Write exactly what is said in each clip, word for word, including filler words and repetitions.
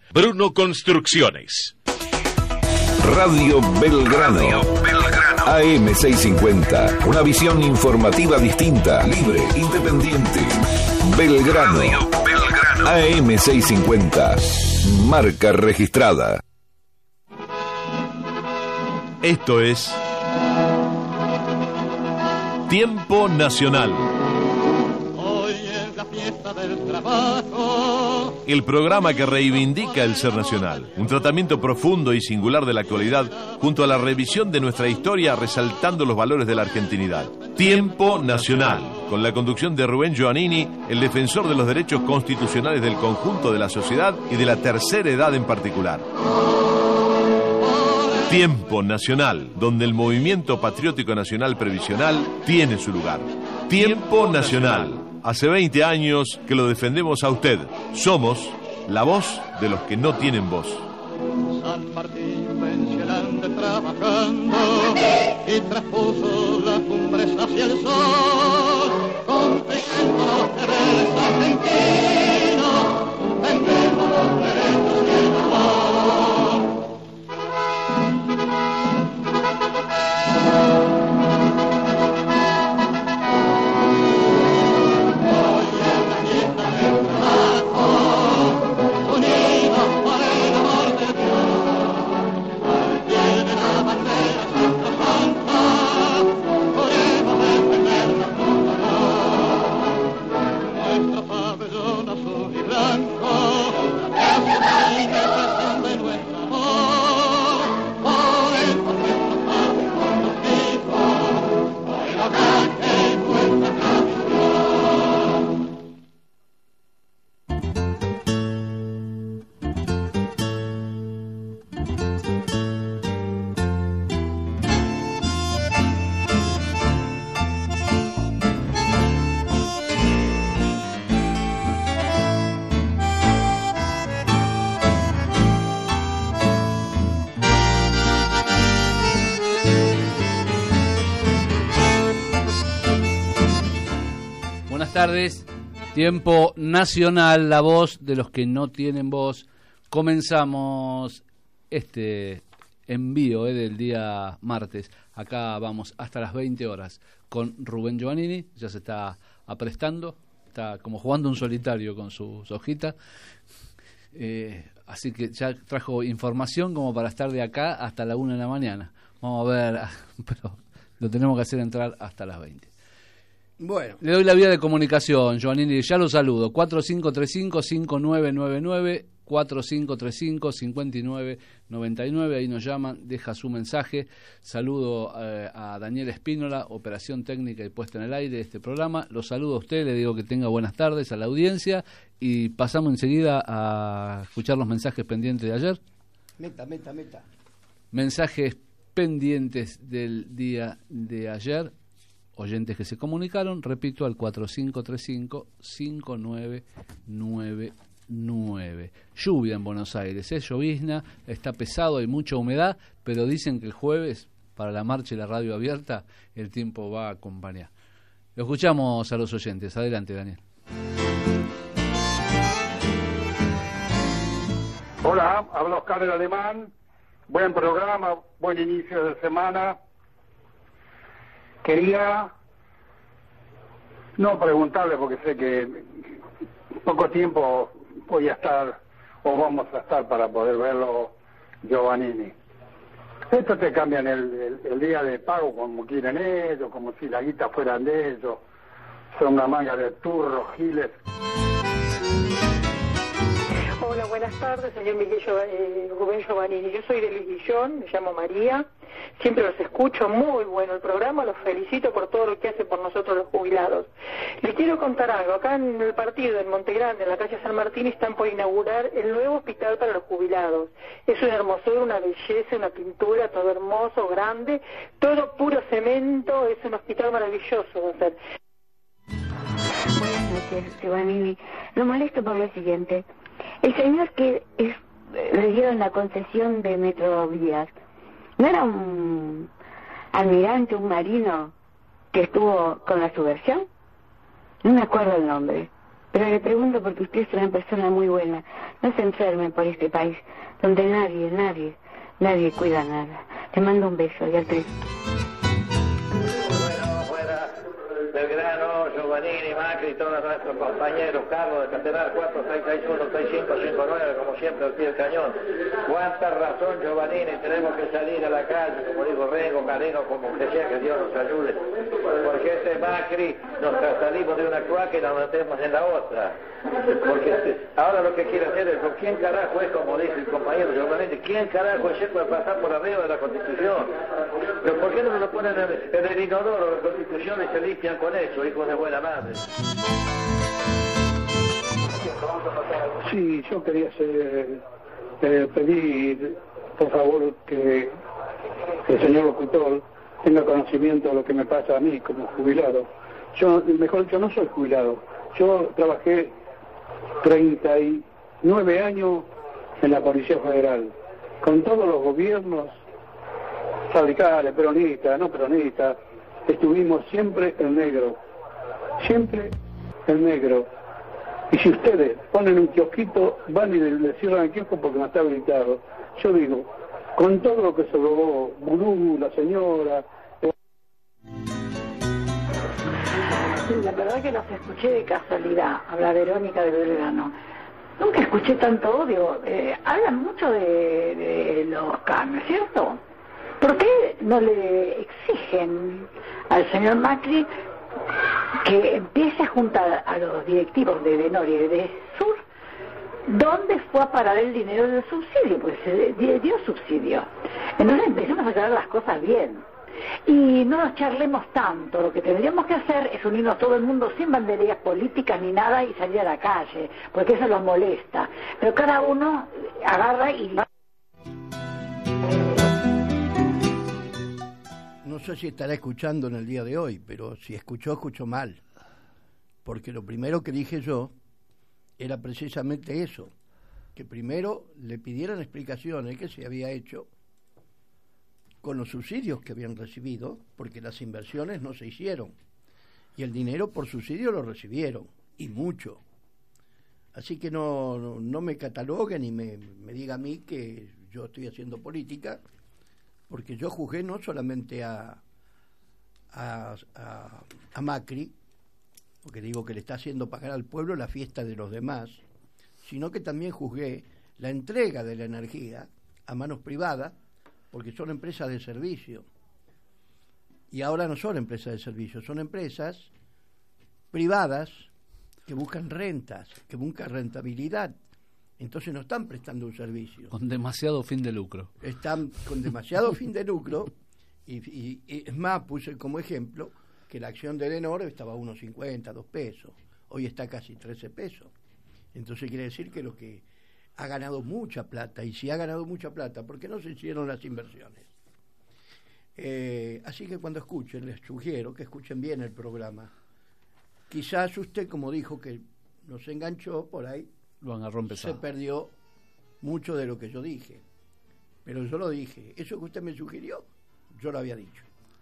Bruno Construcciones. Radio Belgrano. Radio Belgrano. A M seiscientos cincuenta. Una visión informativa distinta, libre, independiente. Belgrano. Radio Belgrano. A M seiscientos cincuenta. Marca registrada. Esto es Tiempo Nacional. Hoy es la fiesta del trabajo. El programa que reivindica el ser nacional. Un tratamiento profundo y singular de la actualidad, junto a la revisión de nuestra historia, resaltando los valores de la argentinidad. Tiempo Nacional, con la conducción de Rubén Giovannini, el defensor de los derechos constitucionales del conjunto de la sociedad y de la tercera edad en particular. Tiempo Nacional, donde el movimiento patriótico nacional previsional tiene su lugar. Tiempo Nacional. Hace veinte años que lo defendemos a usted. Somos la voz de los que no tienen voz. San Martín pensionante trabajando y traspuso las cumbres hacia el sol. Conquistando los deberes argentinos, vendemos los derechos y el amor. Buenas tardes, Tiempo Nacional, la voz de los que no tienen voz. Comenzamos este envío eh, del día martes. Acá vamos hasta las veinte horas con Rubén Giovannini, ya se está aprestando, está como jugando un solitario con sus hojitas. Eh, así que ya trajo información como para estar de acá hasta la una de la mañana. Vamos a ver, pero lo tenemos que hacer entrar hasta las veinte. Bueno, le doy la vía de comunicación, Giovannini, ya lo saludo, cuatro cinco tres cinco, cinco nueve nueve nueve, cuatro cinco tres cinco, cinco nueve nueve nueve, ahí nos llaman, deja su mensaje. Saludo eh, a Daniel Espínola, operación técnica y puesta en el aire de este programa. Lo saludo a usted, le digo que tenga buenas tardes a la audiencia y pasamos enseguida a escuchar los mensajes pendientes de ayer. Meta, meta, meta. Mensajes pendientes del día de ayer. Oyentes que se comunicaron, repito, al cuatro cinco tres cinco, cinco nueve nueve nueve. Lluvia en Buenos Aires, es llovizna, está pesado, hay mucha humedad, pero dicen que el jueves, para la marcha y la radio abierta, el tiempo va a acompañar. Lo escuchamos a los oyentes. Adelante, Daniel. Hola, habla Oscar el Alemán. Buen programa, buen inicio de semana. Quería no preguntarle, porque sé que poco tiempo voy a estar, o vamos a estar para poder verlo, Giovannini. Esto te cambian el, el, el día de pago como quieren ellos, como si la guita fueran de ellos. Son una manga de turros, giles. Hola, buenas tardes, señor Miguel eh, Rubén Giovannini. Yo soy de Luis Guillón, me llamo María. Siempre los escucho, muy bueno el programa, los felicito por todo lo que hace por nosotros los jubilados. Le quiero contar algo, acá en el partido, en Montegrande, en la calle San Martín, están por inaugurar el nuevo hospital para los jubilados. Es una hermosura, una belleza, una pintura, todo hermoso, grande, todo puro cemento, es un hospital maravilloso va a ser. Buenas noches, Giovannini. Lo molesto por lo siguiente. El señor que es, le dieron la concesión de Metrovías, ¿no era un almirante, un marino que estuvo con la subversión? No me acuerdo el nombre, Pero le pregunto porque usted es una persona muy buena. No se enferme por este país, donde nadie, nadie, nadie cuida nada. Le mando un beso y al tres. Belgrano, Giovannini, Macri, todos nuestros compañeros, Carlos de Catedral, cuatro treinta y uno, treinta y cinco, cincuenta y nueve, como siempre al pie del cañón. Cuánta razón, Giovannini, tenemos que salir a la calle, como digo Rengo, Careno, como que sea, que Dios nos ayude. Porque este Macri nos salimos de una cloaca y nos metemos en la otra. Porque ahora lo que quiere hacer es, ¿con quién carajo es, como dice el compañero Giovannini, quién carajo es para pasar por arriba de la Constitución? Pero ¿por qué no lo ponen en el, en el inodoro de la Constitución y se limpian con eso, hijos de buena madre? Sí, yo quería hacer, eh, pedir, por favor, que el señor locutor tenga conocimiento de lo que me pasa a mí como jubilado. Yo, mejor dicho, no soy jubilado. Yo trabajé treinta y nueve años en la Policía Federal, con todos los gobiernos, radicales, peronistas, no peronistas, estuvimos siempre en negro, siempre en negro. Y si ustedes ponen un kiosquito, van y le cierran el kiosco porque no está habilitado. Yo digo, con todo lo que se robó Burú, la señora... Eh... Sí, la verdad que los escuché de casualidad, habla Verónica de Belgrano. Nunca escuché tanto odio. Eh, hablan mucho de, de los cambios, ¿cierto? ¿Por qué no le exigen al señor Macri que empiece a juntar a los directivos de Denor y de Sur dónde fue a parar el dinero del subsidio? Pues se dio subsidio. Entonces empecemos a hacer las cosas bien. Y no nos charlemos tanto. Lo que tendríamos que hacer es unirnos todo el mundo sin banderías políticas ni nada y salir a la calle, porque eso los molesta. Pero cada uno agarra y... No sé si estará escuchando en el día de hoy, pero si escuchó, escuchó mal. Porque lo primero que dije yo era precisamente eso, que primero le pidieran explicaciones que se había hecho con los subsidios que habían recibido, porque las inversiones no se hicieron, y el dinero por subsidio lo recibieron, y mucho. Así que no, no, no me cataloguen y me, me diga a mí que yo estoy haciendo política, porque yo juzgué no solamente a, a, a, a Macri, porque digo que le está haciendo pagar al pueblo la fiesta de los demás, sino que también juzgué la entrega de la energía a manos privadas, porque son empresas de servicio. Y ahora no son empresas de servicio, son empresas privadas que buscan rentas, que buscan rentabilidad. Entonces no están prestando un servicio. Con demasiado fin de lucro. Están con demasiado fin de lucro, y, y, y es más, puse como ejemplo que la acción de Denor estaba a uno cincuenta, dos pesos. Hoy está casi trece pesos. Entonces quiere decir que lo que ha ganado mucha plata, y si ha ganado mucha plata, ¿por qué no se hicieron las inversiones? Eh, así que cuando escuchen, les sugiero que escuchen bien el programa. Quizás usted, como dijo, que nos enganchó por ahí, lo agarró empezado. Se perdió mucho de lo que yo dije. Pero yo lo dije. Eso que usted me sugirió, yo lo había dicho.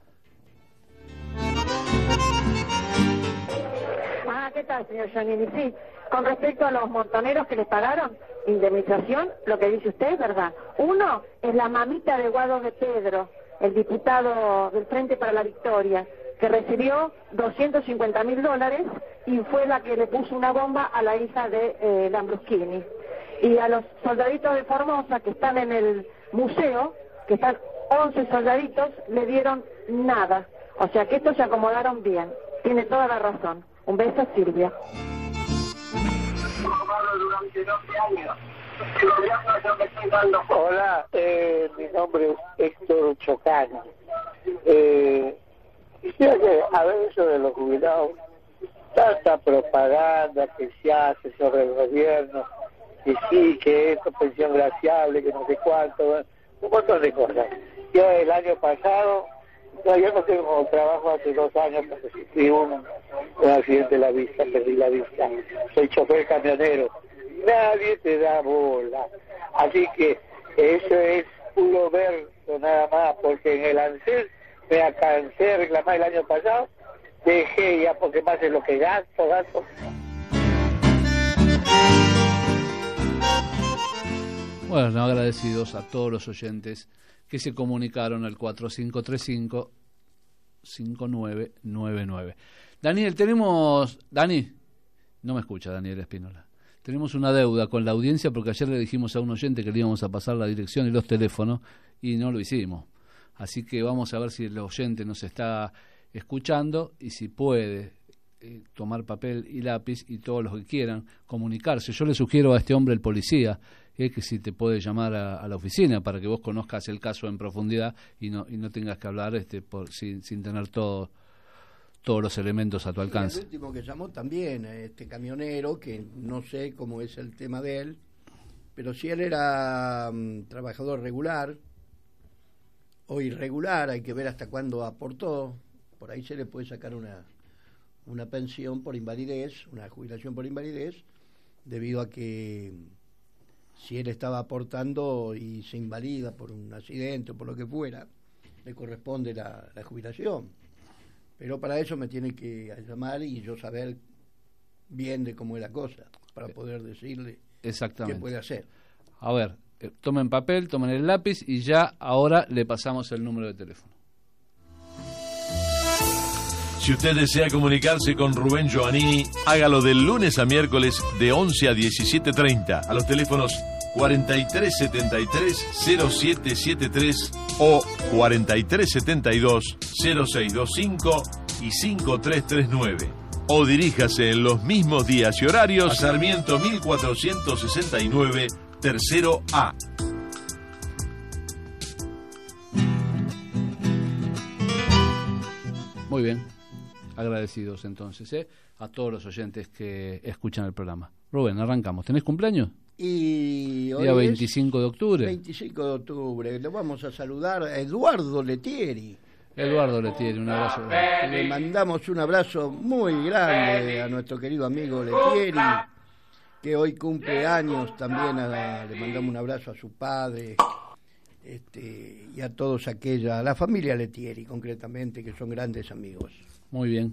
Ah, ¿qué tal, señor Giannini? Sí, con respecto a los montoneros que les pagaron indemnización, lo que dice usted es verdad. Uno es la mamita de Guado de Pedro, el diputado del Frente para la Victoria, que recibió doscientos cincuenta mil dólares y fue la que le puso una bomba a la hija de eh, Lambruschini. Y a los soldaditos de Formosa que están en el museo, que están once soldaditos, le dieron nada. O sea que estos se acomodaron bien. Tiene toda la razón. Un beso, Silvia. Hola, eh, mi nombre es Héctor Chocano. Eh, quisiera que a ver eso de los jubilados, tanta propaganda que se hace sobre el gobierno, que sí, que esto, pensión glaciable, que no sé cuánto, bueno, un montón de cosas. Yo el año pasado, no, yo no tengo trabajo hace dos años porque sufrí un, un accidente de la vista, perdí la vista. Soy chofer camionero. Nadie te da bola. Así que eso es puro verso nada más, porque en el ANSES me alcancé a reclamar el año pasado, dejé ya porque más es lo que gasto, gasto. Bueno, agradecidos a todos los oyentes que se comunicaron al cuatro cinco tres cinco, cinco nueve nueve nueve. Daniel, tenemos... Dani, no me escucha Daniel Espínola. Tenemos una deuda con la audiencia porque ayer le dijimos a un oyente que le íbamos a pasar la dirección y los teléfonos y no lo hicimos. Así que vamos a ver si el oyente nos está escuchando y si puede eh, tomar papel y lápiz y todos los que quieran comunicarse. Yo le sugiero a este hombre, el policía, eh, que si te puede llamar a, a la oficina para que vos conozcas el caso en profundidad y no y no tengas que hablar este por sin, sin tener todo todos los elementos a tu alcance. El último que llamó también, este camionero, que no sé cómo es el tema de él, pero si él era um, trabajador regular o irregular, hay que ver hasta cuándo aportó, por ahí se le puede sacar una, una pensión por invalidez, una jubilación por invalidez, debido a que si él estaba aportando y se invalida por un accidente o por lo que fuera, le corresponde la, la jubilación. Pero para eso me tiene que llamar y yo saber bien de cómo es la cosa, para poder decirle exactamente qué puede hacer. A ver, eh, tomen papel, tomen el lápiz y ya ahora le pasamos el número de teléfono. Si usted desea comunicarse con Rubén Giovannini, hágalo del lunes a miércoles de once a diecisiete treinta a los teléfonos cuarenta y tres setenta y tres cero siete siete tres o cuarenta y tres setenta y dos cero seis veinticinco y cinco tres tres nueve. O diríjase en los mismos días y horarios a Sarmiento mil cuatrocientos sesenta y nueve, tercero A. Muy bien, agradecidos entonces ¿eh? a todos los oyentes que escuchan el programa. Rubén, arrancamos. ¿Tenés cumpleaños? Y hoy día veinticinco de octubre. veinticinco de octubre. Le vamos a saludar a Eduardo Letieri. Eduardo Letieri, un abrazo. Le mandamos un abrazo muy grande a nuestro querido amigo Letieri, que hoy cumple años. También a, le mandamos un abrazo a su padre este, y a todos aquella, a la familia Letieri concretamente, que son grandes amigos. Muy bien.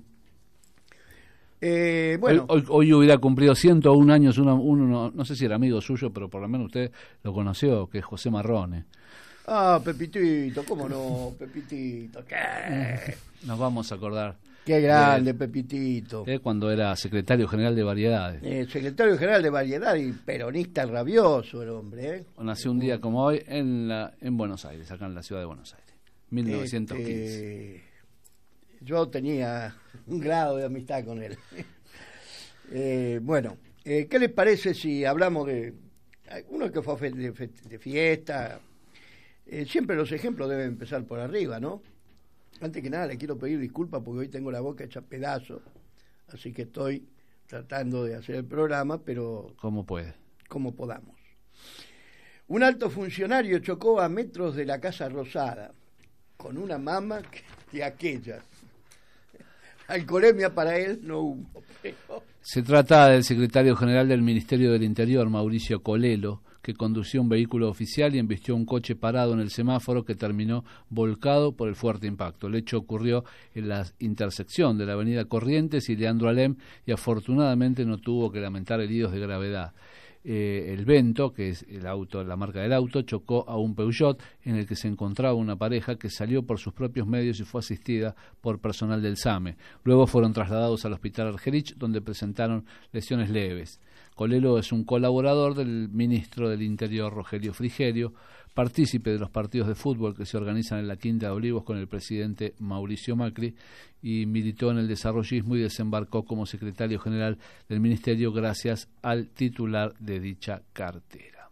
Eh, bueno, hoy, hoy, hoy hubiera cumplido ciento un años uno, uno, no sé si era amigo suyo, pero por lo menos usted lo conoció, que es José Marrone. Ah, Pepitito, ¿cómo no? Pepitito, ¿qué? Nos vamos a acordar. Qué grande, eh, Pepitito. Eh, cuando era secretario general de Variedades. Eh, secretario general de Variedades y peronista rabioso el hombre. ¿eh? Nació un día como hoy en, la, en Buenos Aires, acá en la ciudad de Buenos Aires, mil novecientos quince. Este... Yo tenía un grado de amistad con él. eh, bueno, eh, ¿qué les parece si hablamos de uno que fue de, de fiesta? Eh, siempre los ejemplos deben empezar por arriba, ¿no? Antes que nada le quiero pedir disculpas porque hoy tengo la boca hecha pedazos, así que estoy tratando de hacer el programa, pero... ¿Cómo puede? Como podamos. Un alto funcionario chocó a metros de la Casa Rosada con una mama de aquellas. Alcoholemia para él no hubo. Pero... Se trata del secretario general del Ministerio del Interior, Mauricio Colelo, que condució un vehículo oficial y embistió un coche parado en el semáforo que terminó volcado por el fuerte impacto. El hecho ocurrió en la intersección de la avenida Corrientes y Leandro Alem y afortunadamente no tuvo que lamentar heridos de gravedad. Eh, el Vento, que es el auto, la marca del auto, chocó a un Peugeot en el que se encontraba una pareja que salió por sus propios medios y fue asistida por personal del SAME. Luego fueron trasladados al hospital Argerich, donde presentaron lesiones leves. Colelo es un colaborador del ministro del Interior, Rogelio Frigerio, partícipe de los partidos de fútbol que se organizan en la Quinta de Olivos con el presidente Mauricio Macri, y militó en el desarrollismo y desembarcó como secretario general del ministerio gracias al titular de dicha cartera.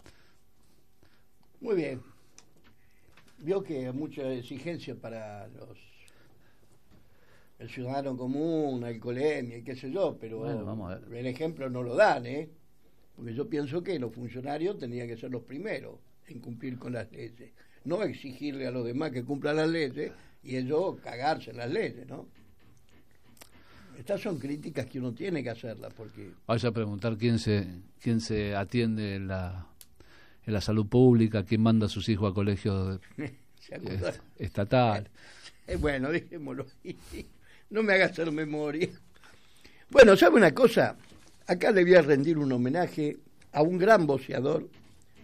Muy bien. Vio que hay mucha exigencia para los el ciudadano común, alcoholemia y qué sé yo, pero bueno, vamos a ver. El ejemplo no lo dan, ¿eh? Porque yo pienso que los funcionarios tendrían que ser los primeros en cumplir con las leyes, no exigirle a los demás que cumplan las leyes y ellos cagarse en las leyes, ¿no? Estas son críticas que uno tiene que hacerlas porque... Vaya a preguntar quién se quién se atiende en la, en la salud pública, quién manda a sus hijos a colegios est estatal. Eh, bueno, dejémoslo ahí. No me haga hacer memoria. Bueno, ¿sabe una cosa? Acá le voy a rendir un homenaje a un gran boxeador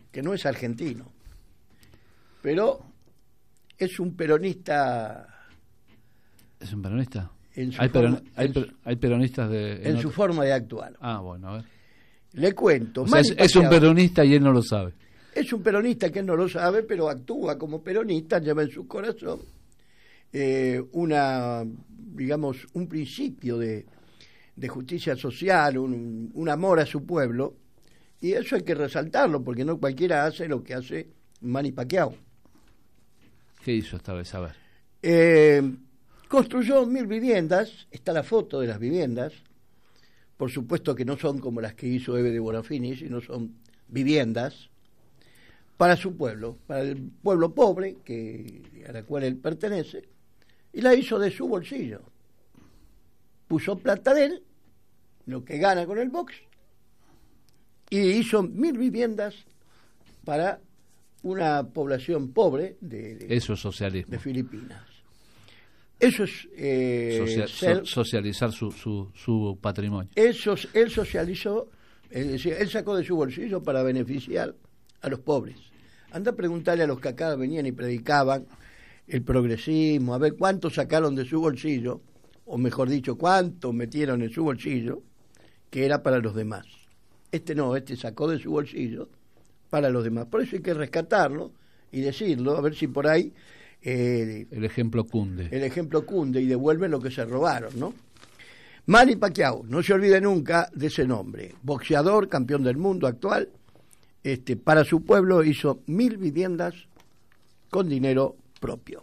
que no es argentino, pero es un peronista. ¿Es un peronista? En su ¿Hay, forma, peron, hay, en per, ¿Hay peronistas de...? En, en su otro? forma de actuar. Ah, bueno, a ver. Le cuento. O sea, es, es un peronista y él no lo sabe. Es un peronista que él no lo sabe, pero actúa como peronista, lleva en su corazón eh, una, digamos, un principio de, de justicia social, un, un amor a su pueblo, y eso hay que resaltarlo, porque no cualquiera hace lo que hace Manny Pacquiao. ¿Qué hizo esta vez? A ver. Eh, construyó mil viviendas, está la foto de las viviendas, por supuesto que no son como las que hizo Eve de Bonafini, sino son viviendas para su pueblo, para el pueblo pobre que a la cual él pertenece, y la hizo de su bolsillo. Puso plata de él, lo que gana con el box, y hizo mil viviendas para una población pobre de, de, Eso es socialismo. de Filipinas. Eso es eh, Social, ser, so, socializar su, su, su patrimonio. Eso, él socializó, es decir, él sacó de su bolsillo para beneficiar a los pobres. Anda a preguntarle a los que acá venían y predicaban el progresismo, a ver cuánto sacaron de su bolsillo, o mejor dicho, cuánto metieron en su bolsillo, que era para los demás. Este no, este sacó de su bolsillo para los demás. Por eso hay que rescatarlo y decirlo, a ver si por ahí Eh, el ejemplo cunde. El ejemplo cunde y devuelve lo que se robaron, ¿no? Manny Pacquiao, no se olvide nunca de ese nombre. Boxeador, campeón del mundo actual. Este, para su pueblo hizo mil viviendas con dinero propio.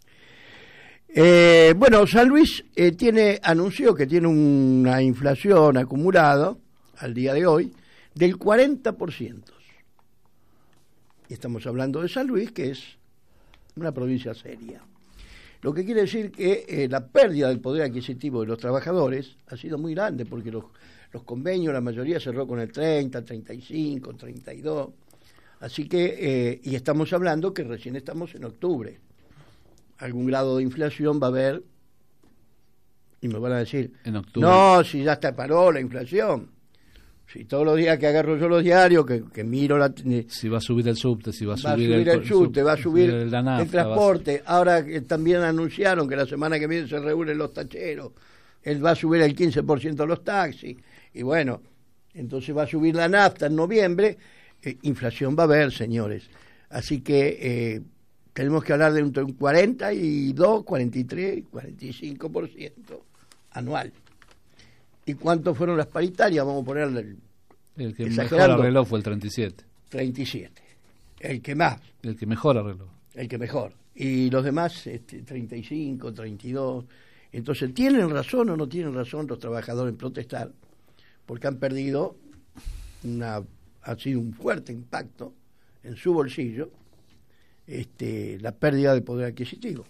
Eh, bueno, San Luis eh, tiene anunció que tiene una inflación acumulada al día de hoy del cuarenta por ciento. Y estamos hablando de San Luis, que es una provincia seria. Lo que quiere decir que eh, la pérdida del poder adquisitivo de los trabajadores ha sido muy grande, porque los, los convenios, la mayoría cerró con el treinta, treinta y cinco, treinta y dos. Así que, eh, y estamos hablando que recién estamos en octubre. Algún grado de inflación va a haber, y me van a decir, en octubre. No, si ya está paró la inflación. Si todos los días que agarro yo los diarios, que, que miro la... Si va a subir el subte, si va a subir, va a subir el, el subte, sub, va a subir el, nafta, el transporte. A... Ahora que también anunciaron que la semana que viene se reúnen los tacheros, él va a subir el quince por ciento los taxis. Y bueno, entonces va a subir la nafta en noviembre. Eh, inflación va a haber, señores. Así que eh, tenemos que hablar de un, un cuarenta y dos, cuarenta y tres, cuarenta y cinco por ciento anual. ¿Y cuánto fueron las paritarias? Vamos a ponerle el, el que mejor arregló fue el treinta y siete. treinta y siete. El que más. El que mejor arregló. El que mejor. Y los demás, este, treinta y cinco, treinta y dos. Entonces, ¿tienen razón o no tienen razón los trabajadores en protestar? Porque han perdido, una, ha sido un fuerte impacto en su bolsillo, este, la pérdida de poder adquisitivo.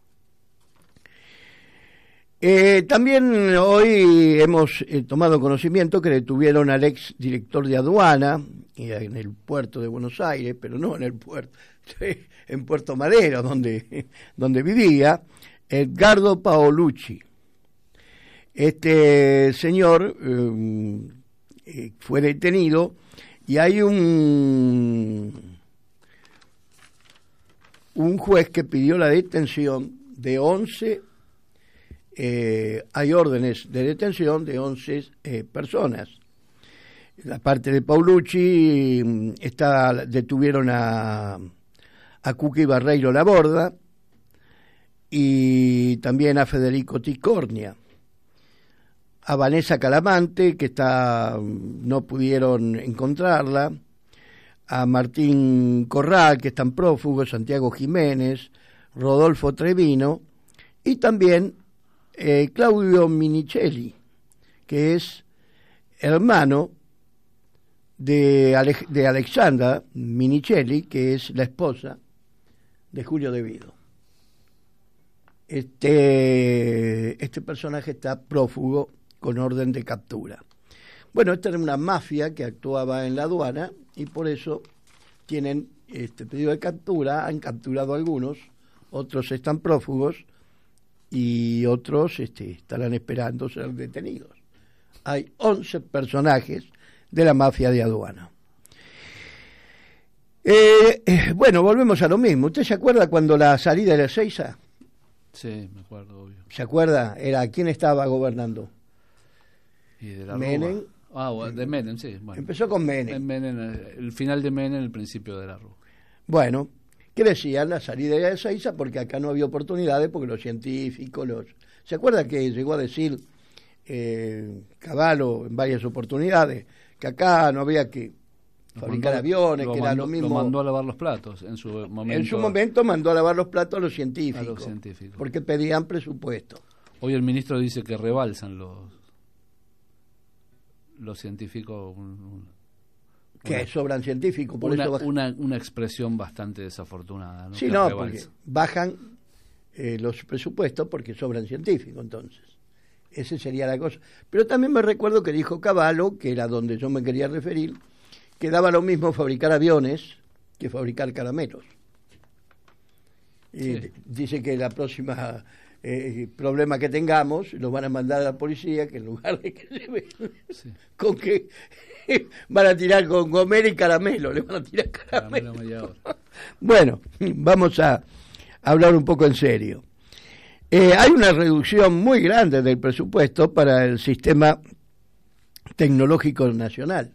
Eh, también hoy hemos eh, tomado conocimiento que detuvieron al ex director de aduana eh, en el puerto de Buenos Aires, pero no en el puerto, en Puerto Madero, donde, donde vivía, Edgardo Paolucci. Este señor eh, eh, fue detenido y hay un, un juez que pidió la detención de once. Eh, hay órdenes de detención de once eh, personas. La parte de Paolucci está, detuvieron a, a Cuqui Barreiro Laborda y también a Federico Ticornia, a Vanessa Calamante, que está, no pudieron encontrarla, a Martín Corral, que están prófugos, Santiago Jiménez, Rodolfo Trevino y también Eh, Claudio Minichelli, que es hermano de, Ale- de Alexandra Minichelli, que es la esposa de Julio De Vido. Este, este personaje está prófugo con orden de captura. Bueno, esta era una mafia que actuaba en la aduana y por eso tienen este pedido de captura, han capturado a algunos, otros están prófugos y otros este, estarán esperando ser detenidos. Hay once personajes de la mafia de aduana. Eh, eh, bueno, volvemos a lo mismo. ¿Usted se acuerda cuando la salida de Ezeiza? Sí, me acuerdo, obvio. ¿Se acuerda? Era quién estaba gobernando. Y de la Menem. Ah, bueno, de Menem, sí. Bueno. Empezó con Menem. Menem. El final de Menem, el principio de la Rúa. Bueno, ¿qué decían? La salida de Ezeiza porque acá no había oportunidades, porque los científicos, los... ¿Se acuerda que llegó a decir eh, Cavallo en varias oportunidades que acá no había que fabricar mandó, aviones, lo que mandó, era lo mismo? Lo mandó a lavar los platos en su momento. En su momento mandó a lavar los platos a los científicos, a los científicos. porque pedían presupuesto. Hoy el ministro dice que rebalsan los los científicos. Un, un, que una, sobran científicos, por una, eso bajan. Una, una expresión bastante desafortunada. ¿No? Sí, que no, rebalsa. porque bajan eh, los presupuestos porque sobran científicos, entonces. Esa sería la cosa. Pero también me recuerdo que dijo Cavallo, que era donde yo me quería referir, que daba lo mismo fabricar aviones que fabricar caramelos. Y Sí. dice que la próxima eh, problema que tengamos lo van a mandar a la policía, que en lugar de que lleven Sí. con que van a tirar con gomer y caramelo, le van a tirar caramelo. Caramelo media hora. Bueno, vamos a hablar un poco en serio. Eh, hay una reducción muy grande del presupuesto para el sistema tecnológico nacional,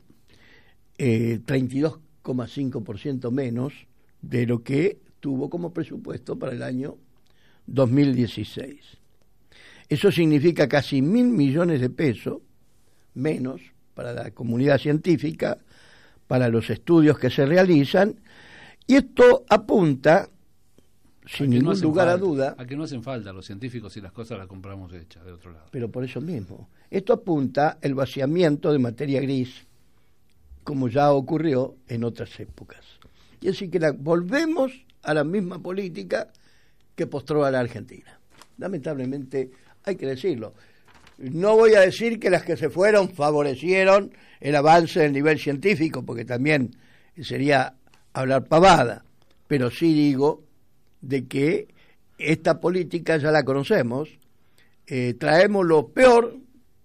eh, treinta y dos coma cinco por ciento menos de lo que tuvo como presupuesto para el año dos mil dieciséis. Eso significa casi mil millones de pesos menos para la comunidad científica, para los estudios que se realizan, y esto apunta, sin no ningún hacen lugar falta, a duda, a que no hacen falta los científicos y las cosas las compramos hechas de otro lado. pero por eso mismo, esto apunta el vaciamiento de materia gris, como ya ocurrió en otras épocas. Y así que la, volvemos a la misma política que postró a la Argentina. Lamentablemente, hay que decirlo. No voy a decir que las que se fueron favorecieron el avance del nivel científico, porque también sería hablar pavada, pero sí digo de que esta política ya la conocemos, eh, traemos lo peor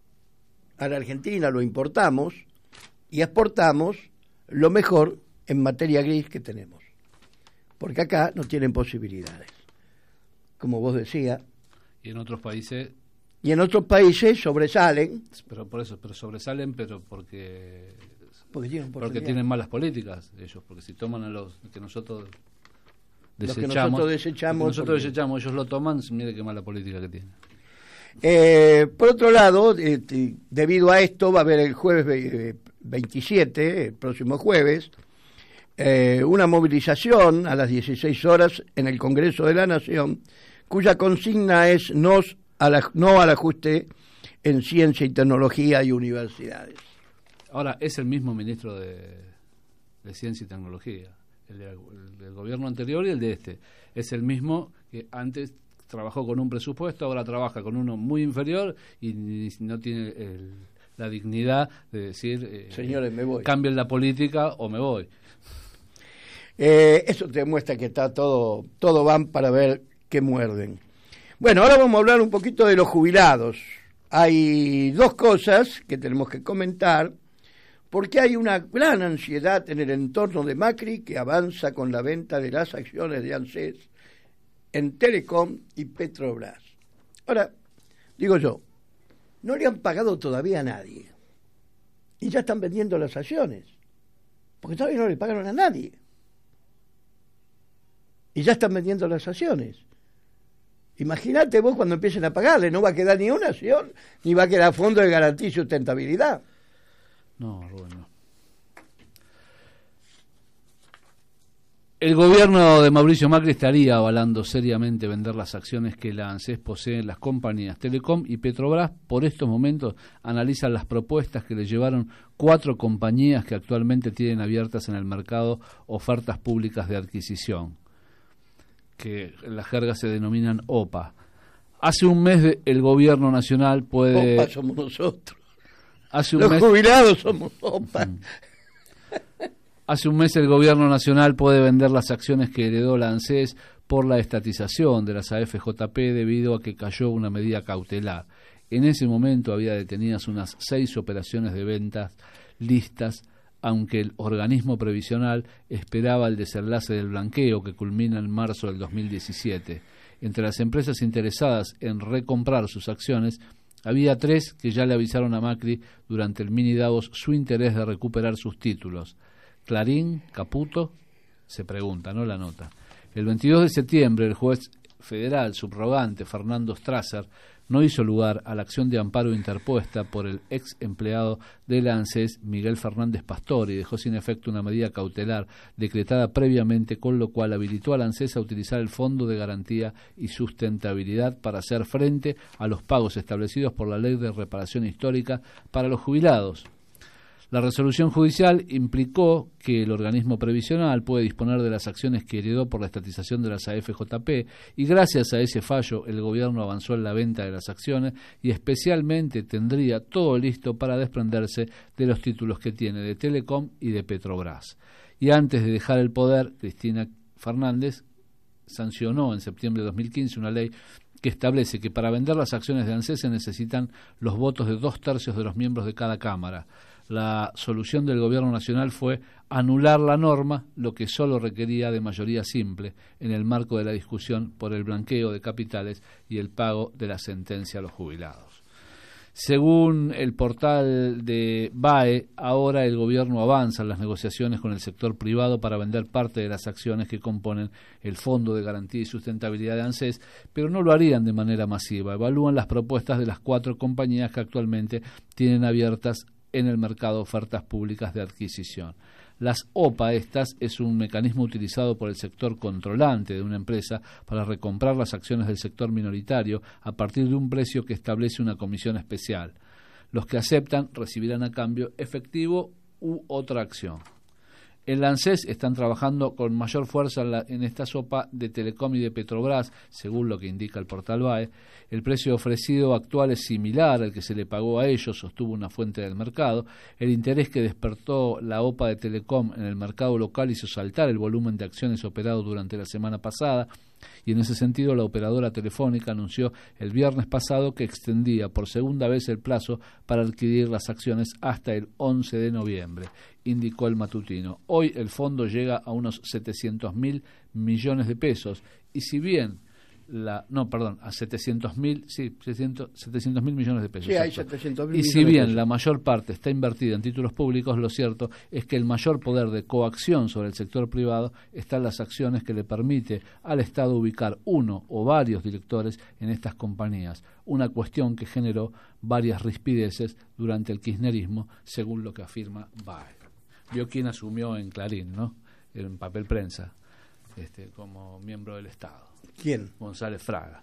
a la Argentina, lo importamos y exportamos lo mejor en materia gris que tenemos, porque acá no tienen posibilidades, como vos decías. Y en otros países... Y en otros países sobresalen. Pero por eso, pero sobresalen, pero porque... Porque tienen, porque tienen malas políticas ellos, porque si toman a los que nosotros desechamos, los que nosotros desechamos, nosotros porque... desechamos, ellos lo toman, mire qué mala política que tienen. Eh, por otro lado, eh, debido a esto va a haber el jueves veintisiete, el próximo jueves, eh, una movilización a las dieciséis horas en el Congreso de la Nación, cuya consigna es no, a la, no al ajuste en ciencia y tecnología y universidades. Ahora, es el mismo ministro de, de Ciencia y Tecnología, el, de, el del gobierno anterior y el de este. Es el mismo que antes trabajó con un presupuesto, ahora trabaja con uno muy inferior y no tiene el, la dignidad de decir, eh, señores, me voy. Cambien la política o me voy. Eh, eso te demuestra que está todo, todo van para ver qué muerden. Bueno, ahora vamos a hablar un poquito de los jubilados. Hay dos cosas que tenemos que comentar, porque hay una gran ansiedad en el entorno de Macri, que avanza con la venta de las acciones de ANSES en Telecom y Petrobras. Ahora, digo yo, no le han pagado todavía a nadie y ya están vendiendo las acciones, porque todavía no le pagaron a nadie y ya están vendiendo las acciones. Imagínate vos cuando empiecen a pagarle, no va a quedar ni una acción, ni va a quedar fondo de garantía y sustentabilidad. No, Rubén, no. El gobierno de Mauricio Macri estaría avalando seriamente vender las acciones que la ANSES posee en las compañías Telecom y Petrobras. Por estos momentos analizan las propuestas que le llevaron cuatro compañías que actualmente tienen abiertas en el mercado ofertas públicas de adquisición, que en la jerga se denominan O P A. Hace un mes de, el gobierno nacional puede... O P A somos nosotros. Hace un Los mes... jubilados somos O P A. Mm. Hace un mes el gobierno nacional puede vender las acciones que heredó la ANSES por la estatización de las A F J P debido a que cayó una medida cautelar. En ese momento había detenidas unas seis operaciones de ventas listas aunque el organismo previsional esperaba el desenlace del blanqueo que culmina en marzo del dos mil diecisiete. Entre las empresas interesadas en recomprar sus acciones, había tres que ya le avisaron a Macri durante el mini Davos su interés de recuperar sus títulos. Clarín, Caputo, se pregunta, no la nota. El veintidós de septiembre, el juez federal subrogante Fernando Strasser no hizo lugar a la acción de amparo interpuesta por el ex empleado de la ANSES, Miguel Fernández Pastor, y dejó sin efecto una medida cautelar decretada previamente, con lo cual habilitó a la ANSES a utilizar el Fondo de Garantía y Sustentabilidad para hacer frente a los pagos establecidos por la Ley de Reparación Histórica para los jubilados. La resolución judicial implicó que el organismo previsional puede disponer de las acciones que heredó por la estatización de las A F J P, y gracias a ese fallo el gobierno avanzó en la venta de las acciones y especialmente tendría todo listo para desprenderse de los títulos que tiene de Telecom y de Petrobras. Y antes de dejar el poder, Cristina Fernández sancionó en septiembre de dos mil quince una ley que establece que para vender las acciones de ANSES se necesitan los votos de dos tercios de los miembros de cada Cámara. La solución del Gobierno Nacional fue anular la norma, lo que solo requería de mayoría simple en el marco de la discusión por el blanqueo de capitales y el pago de la sentencia a los jubilados. Según el portal de B A E, ahora el gobierno avanza en las negociaciones con el sector privado para vender parte de las acciones que componen el Fondo de Garantía y Sustentabilidad de ANSES, pero no lo harían de manera masiva. Evalúan las propuestas de las cuatro compañías que actualmente tienen abiertas en el mercado ofertas públicas de adquisición. Las O P A, estas, es un mecanismo utilizado por el sector controlante de una empresa para recomprar las acciones del sector minoritario a partir de un precio que establece una comisión especial. Los que aceptan recibirán a cambio efectivo u otra acción. En la ANSES están trabajando con mayor fuerza en, la, en esta sopa de Telecom y de Petrobras, según lo que indica el portal B A E. El precio ofrecido actual es similar al que se le pagó a ellos, sostuvo una fuente del mercado. El interés que despertó la O P A de Telecom en el mercado local hizo saltar el volumen de acciones operado durante la semana pasada, y en ese sentido la operadora telefónica anunció el viernes pasado que extendía por segunda vez el plazo para adquirir las acciones hasta el once de noviembre, indicó el matutino. Hoy el fondo llega a unos setecientos mil millones de pesos, y si bien la no, perdón, a setecientos mil, sí, setecientos mil millones de pesos. Sí, hay setecientos mil y millones si bien de pesos. La mayor parte está invertida en títulos públicos, lo cierto es que el mayor poder de coacción sobre el sector privado está en las acciones que le permite al Estado ubicar uno o varios directores en estas compañías, una cuestión que generó varias rispideces durante el kirchnerismo, según lo que afirma B A E. Vio quién asumió en Clarín, ¿no? En papel prensa, este, como miembro del Estado. ¿Quién? González Fraga.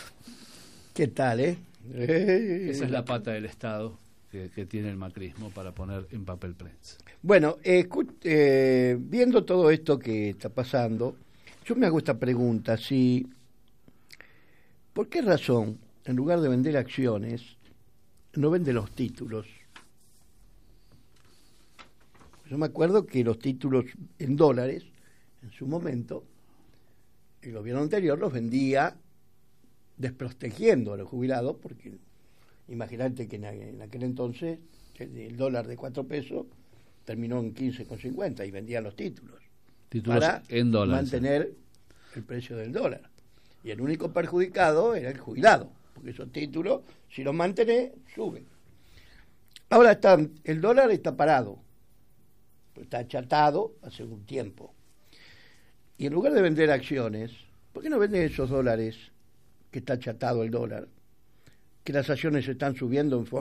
¿Qué tal, eh? eh Esa es la pata del Estado que, que tiene el macrismo para poner en papel prensa. Bueno, eh, eh, viendo todo esto que está pasando, yo me hago esta pregunta, si, ¿por qué razón, en lugar de vender acciones, no vende los títulos? Yo me acuerdo que los títulos en dólares, en su momento, el gobierno anterior los vendía desprotegiendo a los jubilados, porque imagínate que en aquel entonces el dólar de cuatro pesos terminó en quince con cincuenta y vendían los títulos, títulos para en dólares, mantener el precio del dólar. Y el único perjudicado era el jubilado, porque esos títulos, si los mantenés, suben. Ahora está, el dólar está parado, está achatado hace un tiempo. Y en lugar de vender acciones, ¿por qué no venden esos dólares que está achatado el dólar? Que las acciones están subiendo en forma